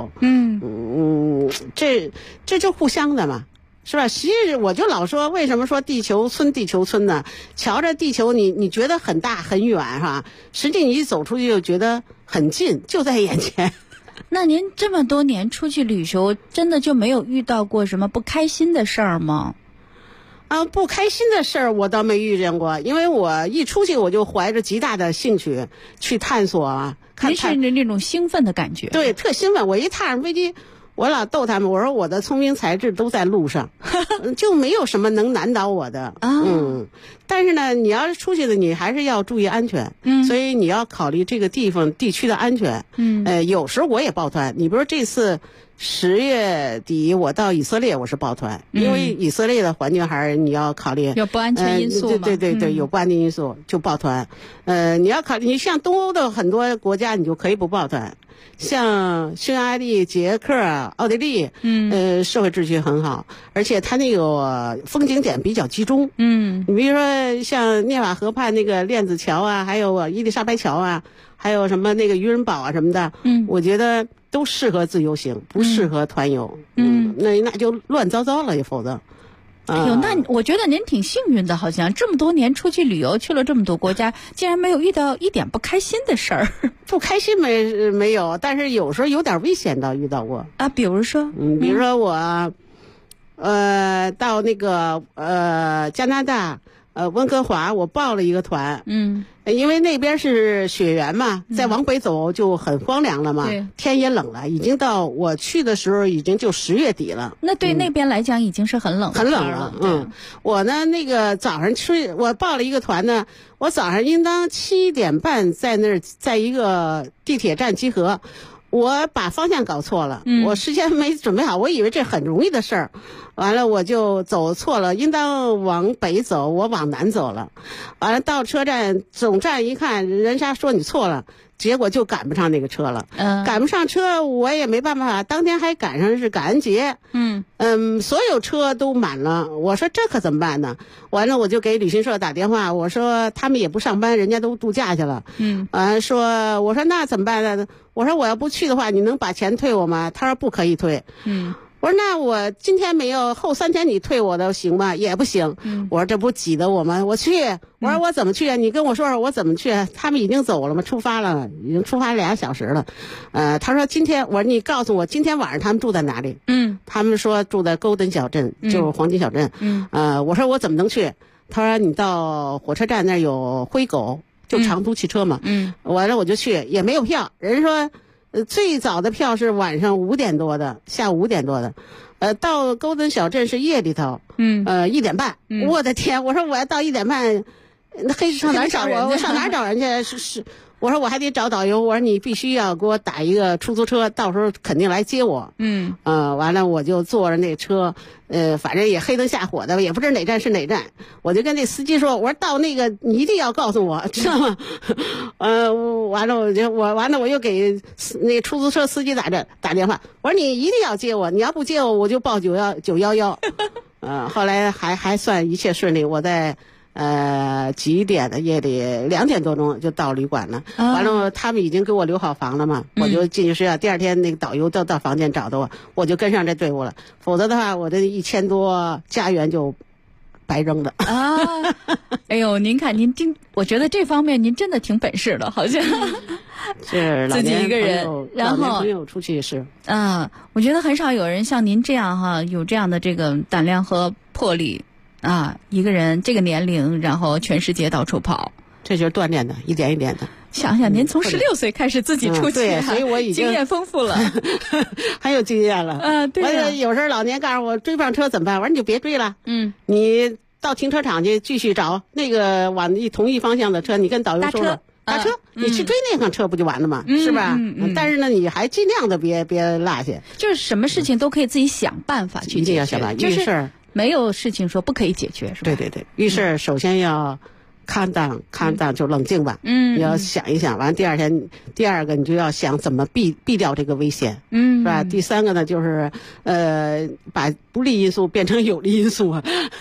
这就互相的嘛。是吧？其实我就老说，为什么说地球村呢？瞧着地球你觉得很大很远哈，实际你一走出去就觉得很近，就在眼前。 那您这么多年出去旅游，真的就没有遇到过什么不开心的事儿吗？ 不开心的事儿我倒没遇见过，因为我一出去我就怀着极大的兴趣去探索啊。 您是那种兴奋的感觉？ 对，特兴奋。我一踏上飞机，我老逗他们，我说我的聪明才智都在路上，就没有什么能难倒我的。但是呢，你要是出去的，你还是要注意安全。所以你要考虑这个地区的安全。有时候我也抱团，你比如说这次10月底我到以色列，我是抱团，因为以色列的环境还是你要考虑有不安全因素吗？ 对，有不安全因素就抱团。你要考虑，你像东欧的很多国家，你就可以不抱团。像匈牙利、捷克、奥地利，社会秩序很好，而且它那个风景点比较集中。你比如说像涅瓦河畔那个链子桥啊，还有伊丽莎白桥啊，还有什么那个渔人堡啊什么的，我觉得都适合自由行，不适合团游。那就乱糟糟了，也否则。 哎呦，那我觉得您挺幸运的，好像这么多年出去旅游，去了这么多国家，竟然没有遇到一点不开心的事儿。 不开心没有，但是有时候有点危险的遇到过啊。比如说， 比如说我，到那个加拿大温哥华，我报了一个团。因为那边是雪原嘛，再往北走就很荒凉了嘛，天也冷了，已经到我去的时候已经就10月底了。 那对那边来讲已经是很冷了。我呢那个早上我报了一个团呢，我早上应当7点半在那儿，在一个地铁站集合。我把方向搞错了，我事先没准备好，我以为这很容易的事儿，完了我就走错了，应当往北走，我往南走了，完了到车站总站一看，人家说你错了，结果就赶不上那个车了。赶不上车我也没办法，当天还赶上是感恩节。所有车都满了，我说这可怎么办呢？完了我就给旅行社打电话，我说他们也不上班，人家都度假去了。我说那怎么办呢？我说我要不去的话，你能把钱退我吗？他说不可以退。我说那我今天没有，后3天你退我的行吗？也不行。我说这不挤得我吗？我去。我说我怎么去啊？你跟我说说我怎么去？他们已经走了吗？出发了，已经出发2小时了。他说今天，我说你告诉我今天晚上他们住在哪里？他们说住在勾登小镇，就是黄金小镇。我说我怎么能去？他说你到火车站那儿有灰狗，就长途汽车嘛。完了我就去，也没有票。人说最早的票是晚上5点多的，下午5点多的。到勾登小镇是夜里头。1点半。我的天！我说我要到1点半，那黑上哪找人？我上哪找人去？我说我还得找导游。我说你必须要给我打一个出租车，到时候肯定来接我。完了我就坐着那车，反正也黑灯瞎火的，也不知哪站是哪站。我就跟那司机说，我说到那个你一定要告诉我，知道吗？完了我又给那个出租车司机打电话，我说你一定要接我，你要不接我我就报911。后来还算一切顺利，我在几点的夜里2点多钟就到旅馆了。完了他们已经给我留好房了嘛，我就进去睡觉。第二天那个导游到房间找的我就跟上这队伍了，否则的话我这1000多加元就白扔了啊！哎呦，您看我觉得这方面您真的挺本事的，好像是自己一个人，然后朋友出去是我觉得很少有人像您这样哈，有这样的这个胆量和魄力。一个人这个年龄，然后全世界到处跑， 这就是锻炼的，一点一点的。 想想您从16岁开始自己出去， 对，所以我已经经验丰富了， 很有经验了。 对呀。 我有时候老年告诉我追不上车怎么办？我说你就别追了，你到停车场去继续找那个往同一方向的车，你跟导游说了。搭车，你去追那辆车不就完了吗？是吧？但是呢，你还尽量的别落下。 就是什么事情都可以自己想办法去解决， 一定要想办法。遇事没有事情说不可以解决，是吧？ 对，遇事首先要calm down，就冷静吧。你要想一想，完第二个你就要想怎么避掉这个危险，是吧？第三个呢，就是把不利因素变成有利因素。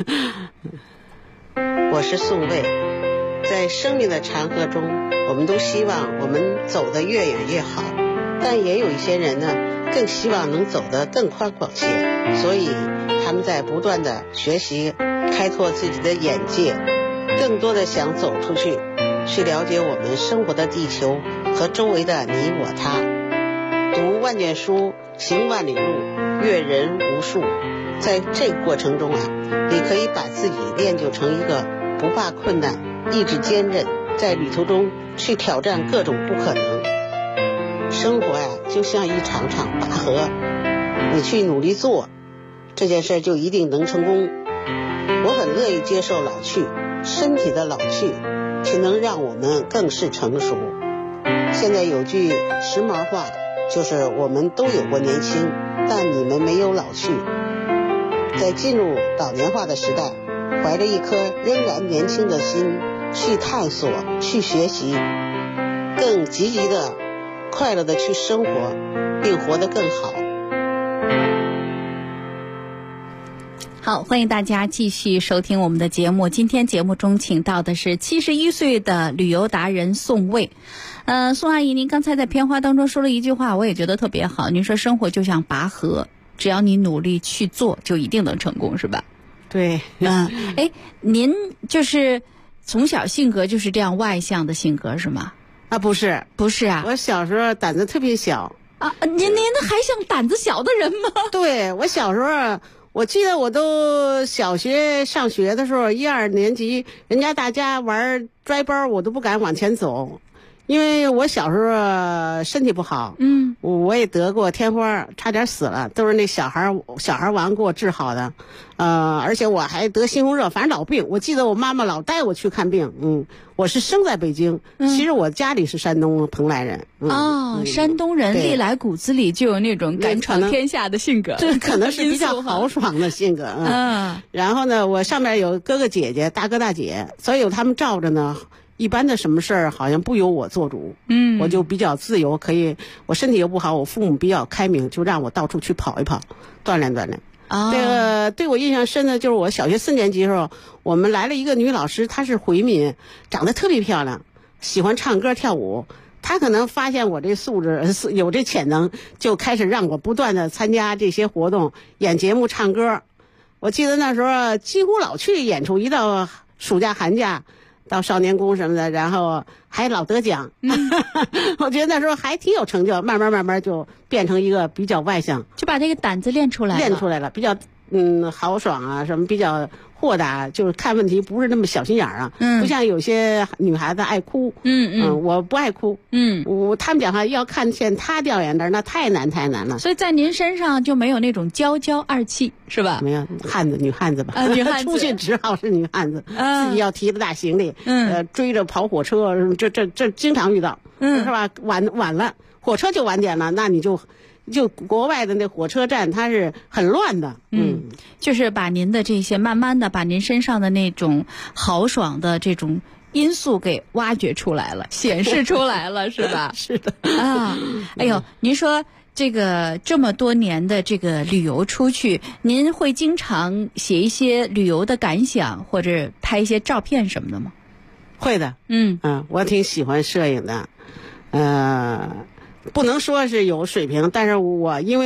我是宋卫。在生命的长河中，我们都希望我们走得越远越好，但也有一些人呢，更希望能走得更宽广些，所以他们在不断的学习，开拓自己的眼界，更多的想走出去，去了解我们生活的地球和周围的你我他。读万卷书，行万里路，阅人无数。在这个过程中你可以把自己练就成一个不怕困难、意志坚韧，在旅途中去挑战各种不可能。生活就像一场场拔河，你去努力做这件事就一定能成功。我很乐意接受老去，身体的老去却能让我们更是成熟。现在有句时髦话，就是我们都有过年轻，但你们没有老去。在进入老年化的时代，怀着一颗仍然年轻的心去探索，去学习，更积极的快乐的去生活，并活得更好。 好，欢迎大家继续收听我们的节目。今天节目中请到的是71岁的旅游达人宋卫。宋阿姨，您刚才在片花当中说了一句话，我也觉得特别好。您说生活就像拔河，只要你努力去做，就一定能成功，是吧？ 对。 您就是从小性格就是这样外向的性格是吗？ 不是啊，我小时候胆子特别小啊。您还像胆子小的人吗？ 对，我小时候。我记得我都小学上学的时候，1、2年级，人家大家玩拽包，我都不敢往前走，因为我小时候身体不好，我也得过天花，差点死了，都是那小孩王给我治好的，而且我还得猩红热，反正老病。我记得我妈妈老带我去看病，我是生在北京，其实我家里是山东蓬莱人。 山东人历来骨子里就有那种敢闯天下的性格， 这可能是比较豪爽的性格。然后呢，我上面有哥哥姐姐、大哥大姐，所以有他们罩着呢。一般的什么事儿好像不由我做主，我就比较自由，可以。我身体又不好，我父母比较开明，就让我到处去跑一跑，锻炼锻炼。这个对我印象深的就是我小学4年级的时候，我们来了一个女老师，她是回民，长得特别漂亮，喜欢唱歌跳舞。她可能发现我这素质有这潜能，就开始让我不断的参加这些活动，演节目、唱歌。我记得那时候几乎老去演出，一到暑假寒假。到少年宫什么的，然后还老得奖。我觉得那时候还挺有成就，慢慢就变成一个比较外向， 就把这个胆子练出来了，比较豪爽啊，什么比较豁达，就是看问题不是那么小心眼啊，不像有些女孩子爱哭。我不爱哭。他们讲要看见她掉眼泪，那太难了。 所以在您身上就没有那种娇二气，是吧？ 没有，女汉子吧？ 女汉子出去只好是女汉子，自己要提着大行李，追着跑火车，这经常遇到，是吧？晚了，火车就晚点了，那你就国外的那火车站它是很乱的。 就是把您的这些慢慢的把您身上的那种豪爽的这种因素给挖掘出来了，显示出来了，是吧？ 是的哎呦，您说这么多年的这个旅游出去，您会经常写一些旅游的感想或者拍一些照片什么的吗？ 会的。我挺喜欢摄影的。不能说是有水平，但是因为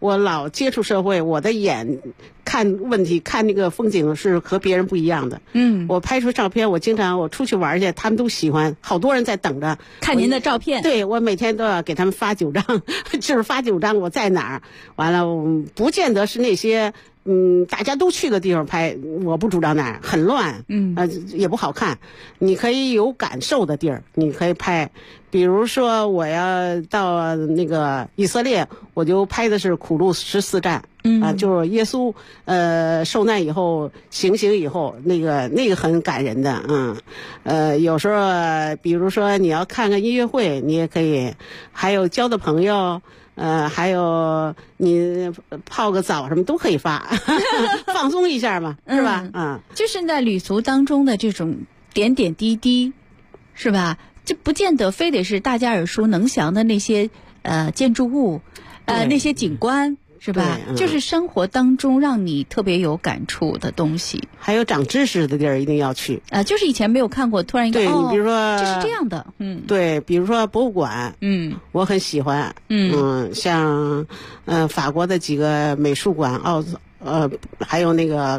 我老接触社会，我的眼看问题、看那个风景是和别人不一样的。我拍出照片，我经常我出去玩去，他们都喜欢，好多人在等着看您的照片。 对，我每天都要给他们发9张，就是发9张我在哪儿。完了，不见得是那些大家都去的地方拍，我不主张那儿很乱，也不好看。你可以有感受的地儿，你可以拍。比如说我要到那个以色列，我就拍的是苦路14站，就是耶稣受难以后行刑以后，那个很感人的，有时候比如说你要看个音乐会，你也可以，还有交的朋友。还有你泡个澡什么都可以发，放松一下嘛，是吧？ 就是在旅途当中的这种点点滴滴，是吧？这不见得非得是大家耳熟能详的那些建筑物，那些景观。是吧？就是生活当中让你特别有感触的东西， 还有长知识的地儿一定要去。 就是以前没有看过，突然一个， 对，你比如说这是这样的， 对，比如说博物馆，我很喜欢，像法国的几个美术馆，还有那个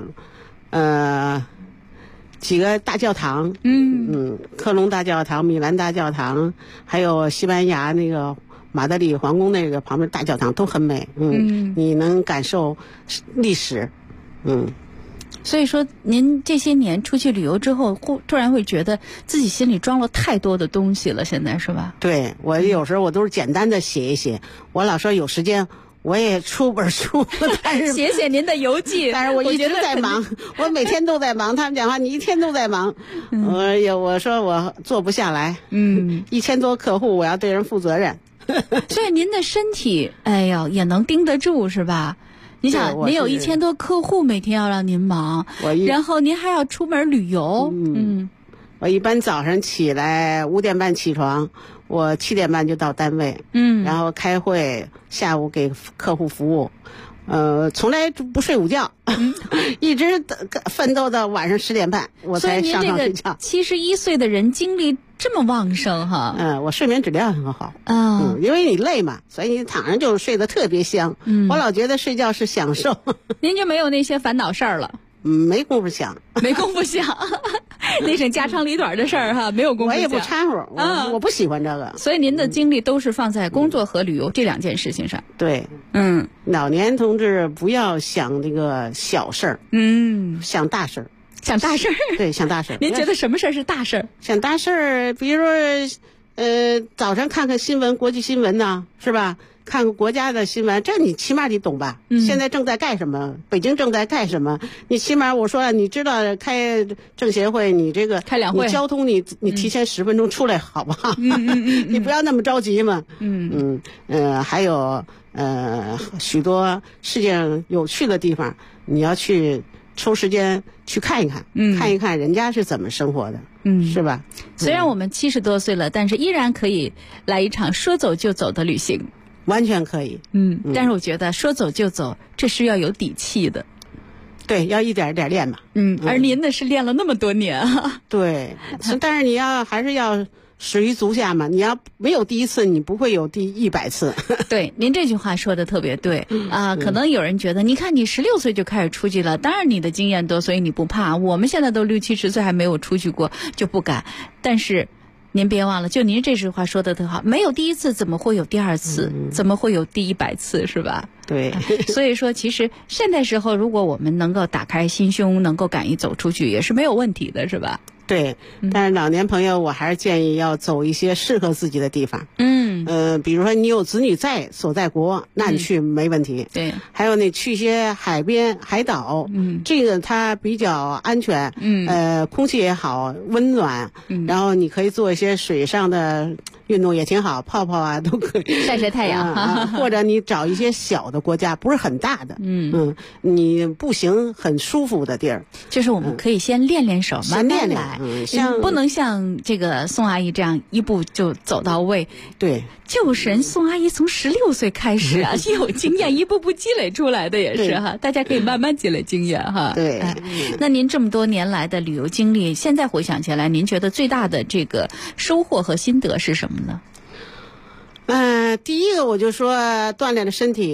几个大教堂，科隆大教堂、米兰大教堂，还有西班牙那个。马德里皇宫那个旁边大教堂都很美，你能感受历史， 所以说，您这些年出去旅游之后，突然会觉得自己心里装了太多的东西了，现在是吧？ 对，我有时候我都是简单的写一写，我老说有时间我也出本书，但是写写您的游记， 但是我一直在忙，我每天都在忙。他们讲话，你一天都在忙，我说我做不下来，1000多客户，我要对人负责任。 所以您的身体，哎呦，也能盯得住是吧？你想，您有1000多客户，每天要让您忙，然后您还要出门旅游。 我一般早上起来5点半起床，我7点半就到单位，然后开会，下午给客户服务。从来不睡午觉，一直奋斗到晚上10点半，我才上床睡觉。 所以您这个71岁的人精力这么旺盛哈？ 我睡眠质量很好因为你累嘛，所以你躺着就睡得特别香。我老觉得睡觉是享受。 您就没有那些烦恼事儿了？ 没工夫想， 没工夫想，那种家长里短的事儿哈，没有工夫想。 我也不掺和，我不喜欢这个。 所以您的精力都是放在工作和旅游这2件事情上。 对，老年同志不要想那个小事儿，想大事儿。 想大事儿？ 对，想大事儿。 您觉得什么事儿是大事儿？ 想大事儿，比如说，早上看看新闻，国际新闻呢，是吧？看国家的新闻，这你起码得懂吧？现在正在干什么？北京正在干什么？你起码我说你知道开政协会，你这个开两会， 你交通你提前10分钟出来好不好？你不要那么着急嘛。还有许多世界上有趣的地方，你要去抽时间去看一看，看一看人家是怎么生活的。是吧？ 虽然我们70多岁了，但是依然可以来一场说走就走的旅行。 完全可以， 但是我觉得说走就走，这是要有底气的。 对，要一点一点练嘛。 而您呢是练了那么多年啊。 对，但是你还是要始于足下嘛。你要没有第一次，你不会有第100次。 对，您这句话说的特别对可能有人觉得，你看你16岁就开始出去了，当然你的经验多，所以你不怕。我们现在都60、70岁还没有出去过，就不敢。但是您别忘了，就您这句话说的特好，没有第1次，怎么会有第2次？怎么会有第100次？是吧？ 对。 所以说，其实现在时候，如果我们能够打开心胸，能够敢于走出去，也是没有问题的，是吧？ 对。但是老年朋友，我还是建议要走一些适合自己的地方。比如说你有子女所在国，那你去没问题。 对。 还有你去一些海边、海岛，这个它比较安全。空气也好，温暖。然后你可以做一些水上的运动也挺好，泡泡啊都可以， 晒晒太阳。 或者你找一些小的国家，不是很大的，你步行很舒服的地儿。 就是我们可以先练练手，慢慢来。不能像这个宋阿姨这样一步就走到位。 对。 就是人宋阿姨从16岁开始啊，有经验，一步步积累出来的也是哈。大家可以慢慢积累经验哈。 对。 那您这么多年来的旅游经历，现在回想起来，您觉得最大的这个收获和心得是什么呢？ 第一个我就说锻炼了身体，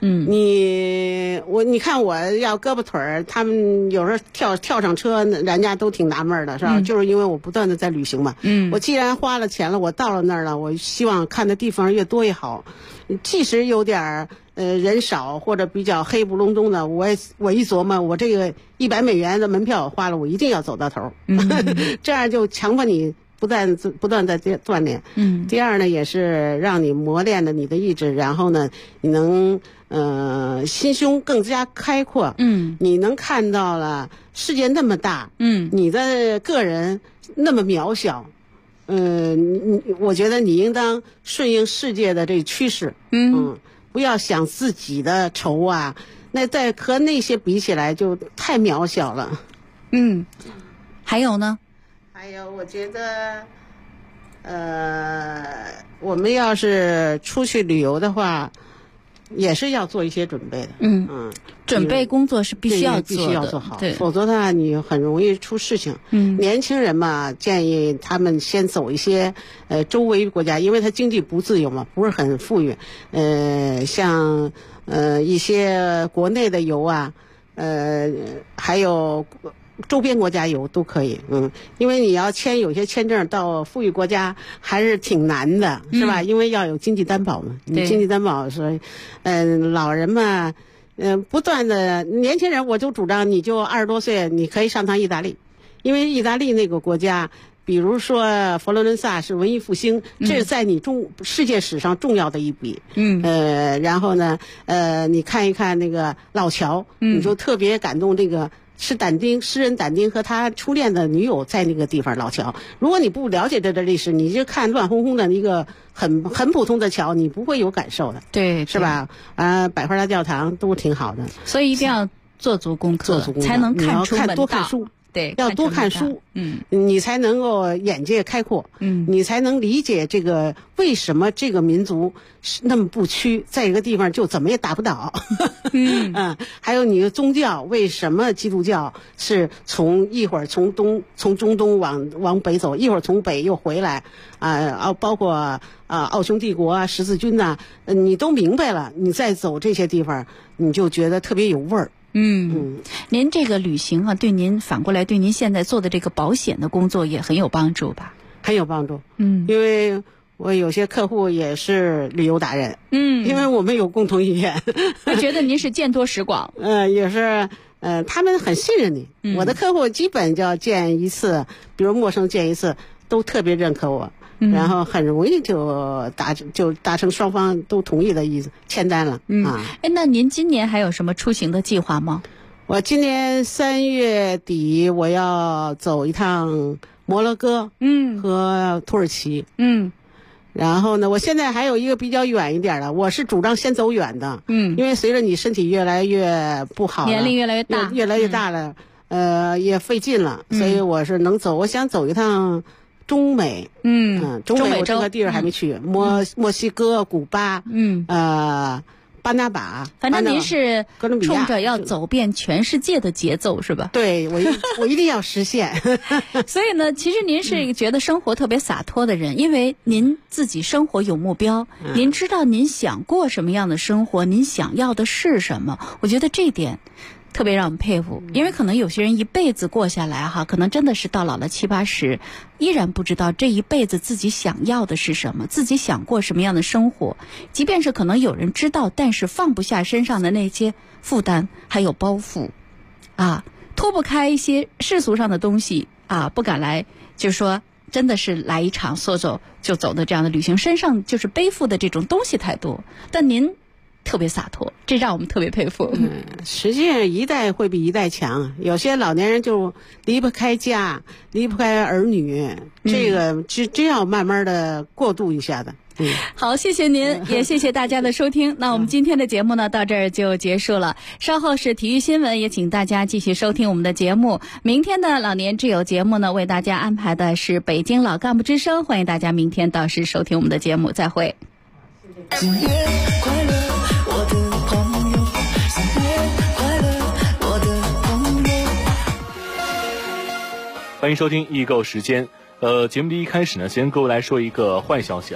你看我要胳膊腿儿，他们有时候跳上车，人家都挺纳闷的，是吧？就是因为我不断的在旅行嘛。我既然花了钱了，我到了那儿了，我希望看的地方越多越好。即使有点人少或者比较黑不隆咚的，我一琢磨，我这个$100的门票我花了，我一定要走到头。这样就强迫你不断在锻炼。第二呢，也是让你磨练了你的意志，然后呢，你能心胸更加开阔。你能看到了世界那么大。你的个人那么渺小。我觉得你应当顺应世界的这趋势。不要想自己的愁啊，那在和那些比起来就太渺小了。 还有呢？ 还有，我觉得，我们要是出去旅游的话，也是要做一些准备的。 准备工作是必须要必须要做好， 对， 否则的话你很容易出事情。年轻人嘛，建议他们先走一些周围国家，因为他经济不自由嘛，不是很富裕。像一些国内的游啊，还有周边国家游都可以。因为你要有些签证到富裕国家还是挺难的，是吧？因为要有经济担保嘛。你经济担保，所以老人嘛。不断的年轻人，我就主张你就20多岁，你可以上趟意大利，因为意大利那个国家，比如说佛罗伦萨是文艺复兴，这是在你世界史上重要的一笔。然后呢，你看一看那个老乔，你就特别感动。这个是诗人但丁和他初恋的女友在那个地方老桥。如果你不了解这个历史，你就看乱哄哄的一个很普通的桥，你不会有感受的。 对， 是吧？百花大教堂都挺好的， 所以一定要做足功课，才能看出门道。 多看书。 对， 要多看书。你才能够眼界开阔。你才能理解这个为什么这个民族是那么不屈，在一个地方就怎么也打不倒。还有你的宗教，为什么基督教是一会儿从中东往北走，一会儿从北又回来包括奥匈帝国啊、十字军呐，你都明白了，你再走这些地方，你就觉得特别有味儿。 您这个旅行啊，反过来对您现在做的这个保险的工作也很有帮助吧？ 很有帮助。因为我有些客户也是旅游达人。因为我们有共同语言。 我觉得您是见多识广。 也是他们很信任你。我的客户基本就要见一次，比如陌生见一次，都特别认可我。然后很容易就达成双方都同意的意思，签单了。 那您今年还有什么出行的计划吗？ 我今年3月底我要走一趟摩洛哥，和土耳其。然后呢，我现在还有一个比较远一点的，我是主张先走远的。因为随着你身体越来越不好了， 年龄越来越大了，也费劲了，所以我是能走。我想走一趟中美。中美我这个地儿还没去。墨西哥、古巴，巴拿马。 反正您是冲着要走遍全世界的节奏是吧？ 对，我一定要实现。 所以呢，其实您是一个觉得生活特别洒脱的人，因为您自己生活有目标，您知道您想过什么样的生活，您想要的是什么。我觉得这点特别让我们佩服，因为可能有些人一辈子过下来可能真的是到老了70、80，依然不知道这一辈子自己想要的是什么，自己想过什么样的生活。即便是可能有人知道，但是放不下身上的那些负担还有包袱脱不开一些世俗上的东西不敢来，就是说真的是来一场说走就走的这样的旅行，身上就是背负的这种东西太多，但您特别洒脱，这让我们特别佩服。 实际上一代会比一代强，有些老年人就离不开家，离不开儿女，这个真要慢慢的过渡一下的。 好，谢谢您，也谢谢大家的收听。那我们今天的节目呢，到这儿就结束了。稍后是体育新闻，也请大家继续收听我们的节目。明天的老年挚友节目呢，为大家安排的是北京老干部之声，欢迎大家明天到时收听我们的节目，再会。 新年快乐，我的朋友，新年快乐，我的朋友。 欢迎收听易购时间。节目的一开始呢，先跟各位来说一个坏消息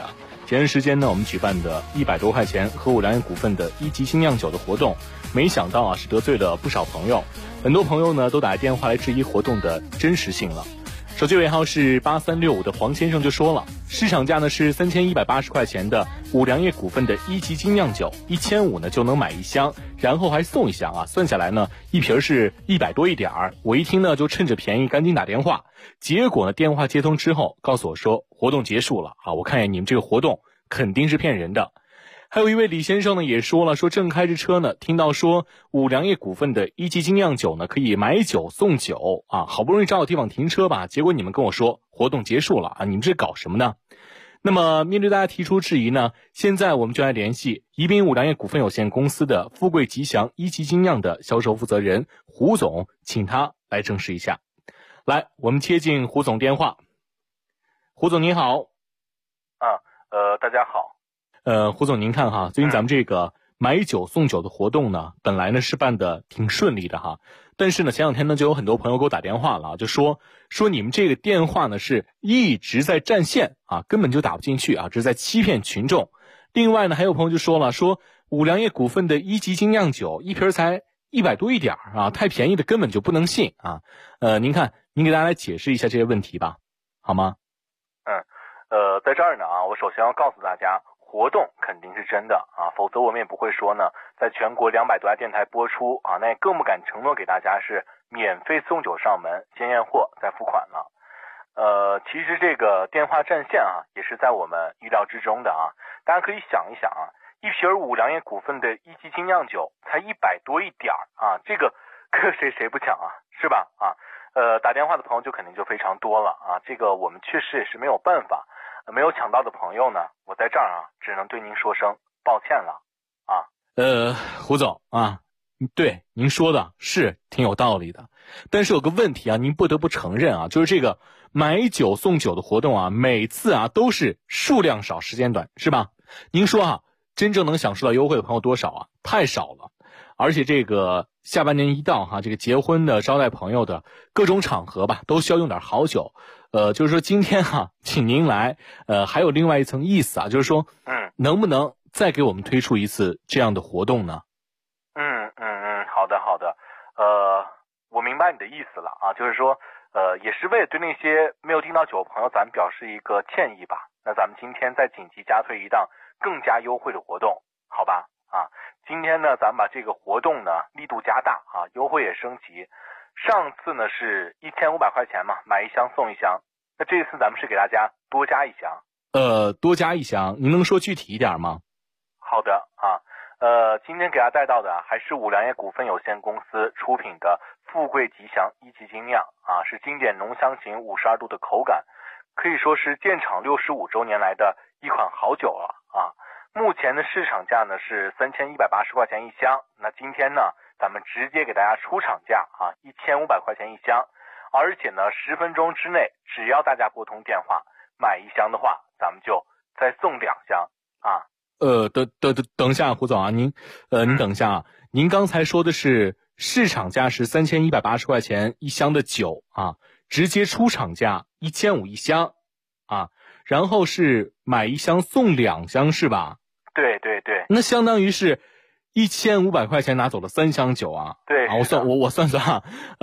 前段时间呢，我们举办的100多块钱喝五粮液股份的一级精酿酒的活动，没想到啊是得罪了不少朋友，很多朋友呢都打电话来质疑活动的真实性了。手机尾号是8365的黄先生就说了，市场价呢是3180块钱的五粮液股份的一级精酿酒，1500呢就能买1箱，然后还送1箱啊，算下来呢一瓶是100多一点儿。我一听呢就趁着便宜赶紧打电话，结果呢电话接通之后告诉我说活动结束了啊，我看见你们这个活动肯定是骗人的。还有一位李先生呢也说了，说正开着车呢，听到说五粮液股份的一级精酿酒呢可以买酒送酒啊，好不容易找到地方停车吧，结果你们跟我说活动结束了啊，你们这搞什么呢？那么面对大家提出质疑呢，现在我们就来联系宜宾五粮液股份有限公司的富贵吉祥一级精酿的销售负责人胡总，请他来证实一下。来，我们接进胡总电话。胡总您好。 大家好。 胡总您看哈，最近咱们这个买酒送酒的活动呢，本来呢是办的挺顺利的哈，但是呢前两天呢就有很多朋友给我打电话了，就说你们这个电话呢是一直在占线啊，根本就打不进去啊，这是在欺骗群众。另外呢还有朋友就说了，说五粮液股份的一级精酿酒一瓶才100多一点啊，太便宜的根本就不能信啊。您看您给大家来解释一下这些问题吧，好吗？ 在这儿呢啊，我首先要告诉大家，活动肯定是真的啊，否则我们也不会说呢，在全国200多家电台播出啊，那也更不敢承诺给大家是免费送酒上门，先验货再付款了。其实这个电话占线啊，也是在我们意料之中的啊。大家可以想一想啊，一瓶五粮液股份的一级精酿酒才100多一点啊，这个谁不抢啊，是吧？啊，打电话的朋友就肯定就非常多了啊，这个我们确实也是没有办法。没有抢到的朋友呢，我在这儿啊，只能对您说声抱歉了啊。 胡总啊，对您说的是挺有道理的，但是有个问题啊，您不得不承认啊，就是这个买酒送酒的活动啊，每次啊都是数量少时间短，是吧？您说啊，真正能享受到优惠的朋友多少啊？太少了。而且这个下半年一到哈，这个结婚的、招待朋友的各种场合吧，都需要用点好酒。就是说今天哈，请您来，还有另外一层意思啊，就是说，能不能再给我们推出一次这样的活动呢？ 好的，我明白你的意思了啊，就是说，也是为了对那些没有订到酒的朋友，咱们表示一个歉意吧。那咱们今天再紧急加推一档更加优惠的活动，好吧？啊，今天呢，咱们把这个活动呢力度加大啊，优惠也升级。上次呢是1500块钱嘛，买1箱送1箱。那这次咱们是给大家多加1箱。 多加1箱，您能说具体一点吗？ 好的啊，今天给大家带到的还是五粮液股份有限公司出品的富贵吉祥一级精酿啊，是经典浓香型52度的口感，可以说是建厂65周年来的一款好酒了啊。目前的市场价呢是3180块钱1箱，那今天呢咱们直接给大家出厂价啊，1500块钱1箱，而且呢10分钟之内，只要大家拨通电话买1箱的话，咱们就再送2箱啊。 等一下，胡总啊，您等一下啊，您刚才说的是市场价是3180块钱1箱的酒啊，直接出厂价1500一箱啊，然后是买1箱送2箱是吧？ 对， 那相当于是1500块钱拿走了3箱酒啊。 对啊，我算啊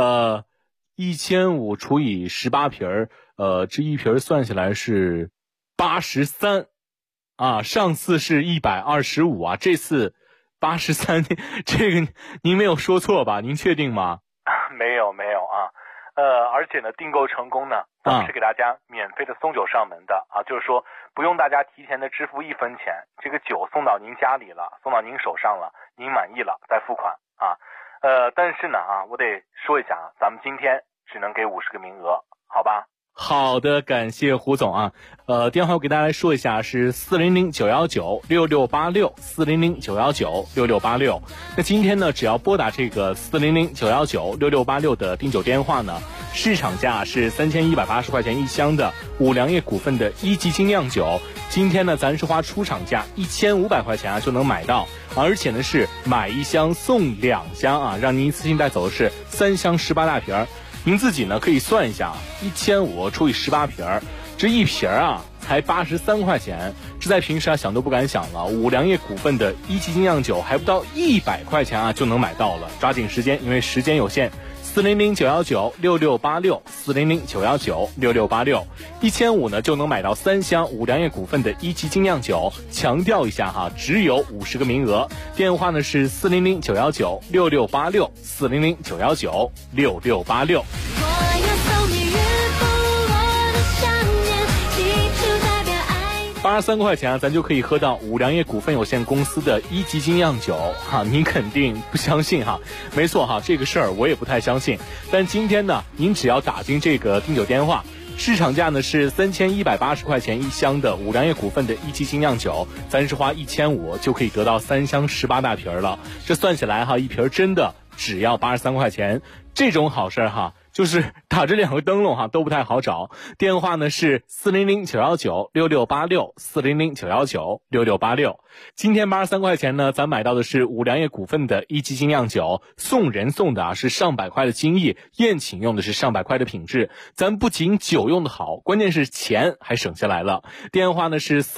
，1500除以18瓶这一瓶算下来是83啊，上次是125啊，这次83，这个您没有说错吧？您确定吗？ 没有啊。而且呢，订购成功呢，咱们是给大家免费的送酒上门的啊，就是说不用大家提前的支付1分钱，这个酒送到您家里了，送到您手上了，您满意了再付款啊。但是呢啊，我得说一下啊，咱们今天只能给50个名额，好吧？ 好的，感谢胡总啊。电话我给大家来说一下，是400-919-6686，400-919-6686。那今天呢，只要拨打这个400-919-6686的订酒电话呢，市场价是3180块钱1箱的五粮液股份的一级精酿酒，今天呢，咱是花出厂价1500块钱啊就能买到，而且呢是买1箱送2箱啊，让您一次性带走的是3箱18大瓶。您自己呢可以算一下，1500除以18瓶，这一瓶啊才83块钱， 这在平时啊想都不敢想了。五粮液股份的一级精酿酒还不到100块钱啊就能买到了，抓紧时间，因为时间有限。400-919-6686，400-919-6686，1500呢就能买到3箱五粮液股份的一级精酿酒。强调一下哈，只有50个名额。电话呢是400-919-6686，400-919-6686。83块钱啊，咱就可以喝到五粮液股份有限公司的一级精酿酒哈，您肯定不相信哈？没错哈，这个事儿我也不太相信。但今天呢，您只要打进这个订酒电话，市场价呢是3180块钱一箱的五粮液股份的一级精酿酒，咱是花1500就可以得到3箱18大瓶了。这算起来哈，一瓶真的只要83块钱，这种好事哈。就是打着2个灯笼哈都不太好找。电话呢是400-919-6686，400-919-6686。今天83块钱呢，咱买到的是五粮液股份的一级精酿酒，送人送的啊是上百块的精益，宴请用的是上百块的品质。咱不仅酒用的好，关键是钱还省下来了。电话呢是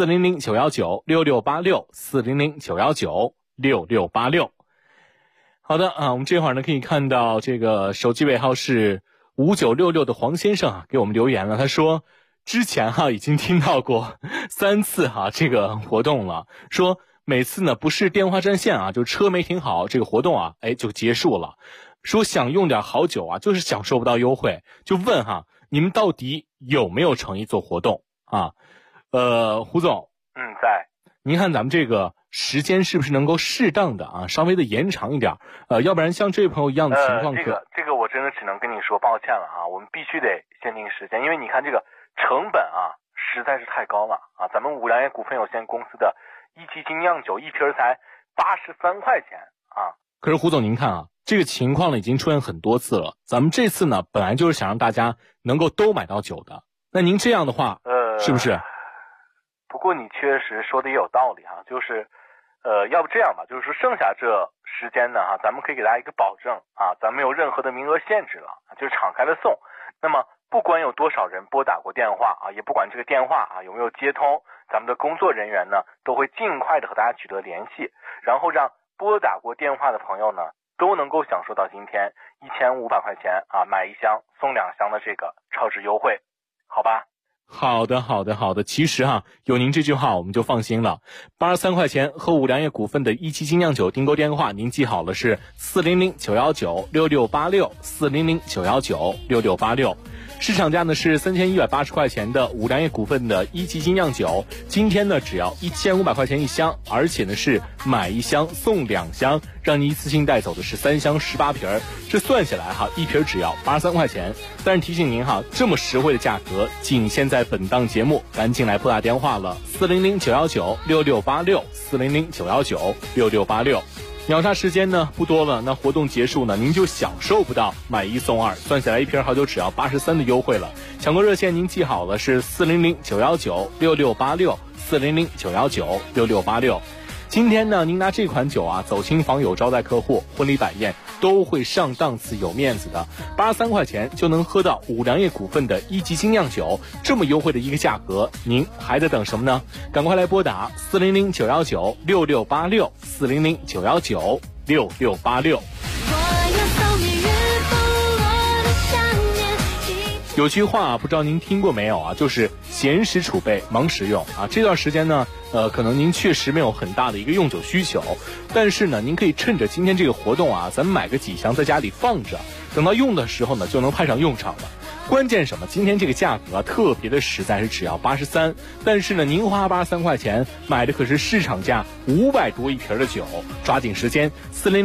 400-919-6686，400-919-6686。好的啊，我们这会儿呢可以看到这个手机尾号是5966的黄先生啊给我们留言了，他说之前哈已经听到过3次哈这个活动了，说每次呢不是电话占线啊，就车没停好，这个活动啊就结束了。说想用点好酒啊，就是享受不到优惠，就问哈你们到底有没有诚意做活动啊？胡总， 在。 您看咱们这个时间是不是能够适当的啊，稍微的延长一点？要不然像这位朋友一样的情况这个我真的只能跟你说抱歉了啊，我们必须得限定时间，因为你看这个成本啊实在是太高了啊。咱们五粮液股份有限公司的一级精酿酒一瓶才83块钱啊。 可是胡总您看啊，这个情况呢已经出现很多次了，咱们这次呢本来就是想让大家能够都买到酒的，那您这样的话是不是？ 不过你确实说的也有道理哈，就是要不这样吧，就是说剩下这时间呢哈，咱们可以给大家一个保证啊，咱没有任何的名额限制了，就是敞开的送。那么不管有多少人拨打过电话啊，也不管这个电话啊有没有接通，咱们的工作人员呢都会尽快的和大家取得联系，然后让拨打过电话的朋友呢都能够享受到今天1500块钱啊买1箱送2箱的这个超值优惠，好吧？ 好的。其实哈，有您这句话我们就放心了。83块钱和五粮液股份的一级精酿酒订购电话，您记好了是400-919-6686，400-919-6686。市场价呢是3180块钱的五粮液股份的一级精酿酒，今天呢只要1500块钱一箱，而且呢是买1箱送2箱，让你一次性带走的是3箱18瓶，这算下来哈，一瓶只要83块钱。但是提醒您哈，这么实惠的价格仅限在本档节目，赶紧来拨打电话了，400-919-6686，400-919-6686。秒杀时间呢不多了，那活动结束呢，您就享受不到买1送2，算下来一瓶好酒只要83的优惠了。抢购热线您记好了是400-919-6686，400-919-6686。今天呢，您拿这款酒啊走亲访友、招待客户、婚礼摆宴都会上档次、有面子的。83块钱就能喝到五粮液股份的一级精酿酒，这么优惠的一个价格，您还在等什么呢？赶快来拨打400-919-6686，400-919-6686。有句话不知道您听过没有啊，就是闲时储备，忙时用啊。这段时间呢，可能您确实没有很大的一个用酒需求，但是呢，您可以趁着今天这个活动啊，咱们买个几箱在家里放着，等到用的时候呢，就能派上用场了。关键什么？今天这个价格特别的实在，是只要83，但是呢，您花83块钱买的可是市场价500多一瓶的酒，抓紧时间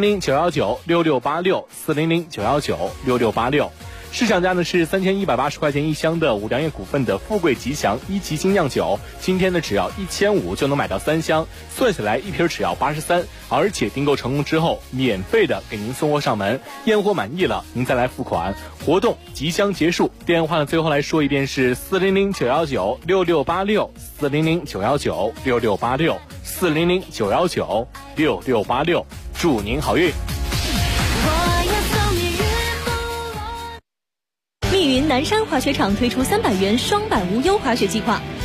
，400-919-6686，400-919-6686。市场价呢是3180块钱一箱的五粮液股份的富贵吉祥一级精酿酒，今天呢只要1500就能买到3箱，算下来一瓶只要83，而且订购成功之后免费的给您送货上门，验货满意了您再来付款。活动即将结束，电话呢最后来说一遍是400-919-6686，400-919-6686，400-919-6686，祝您好运。 密云南山滑雪场推出300元双板无忧滑雪计划。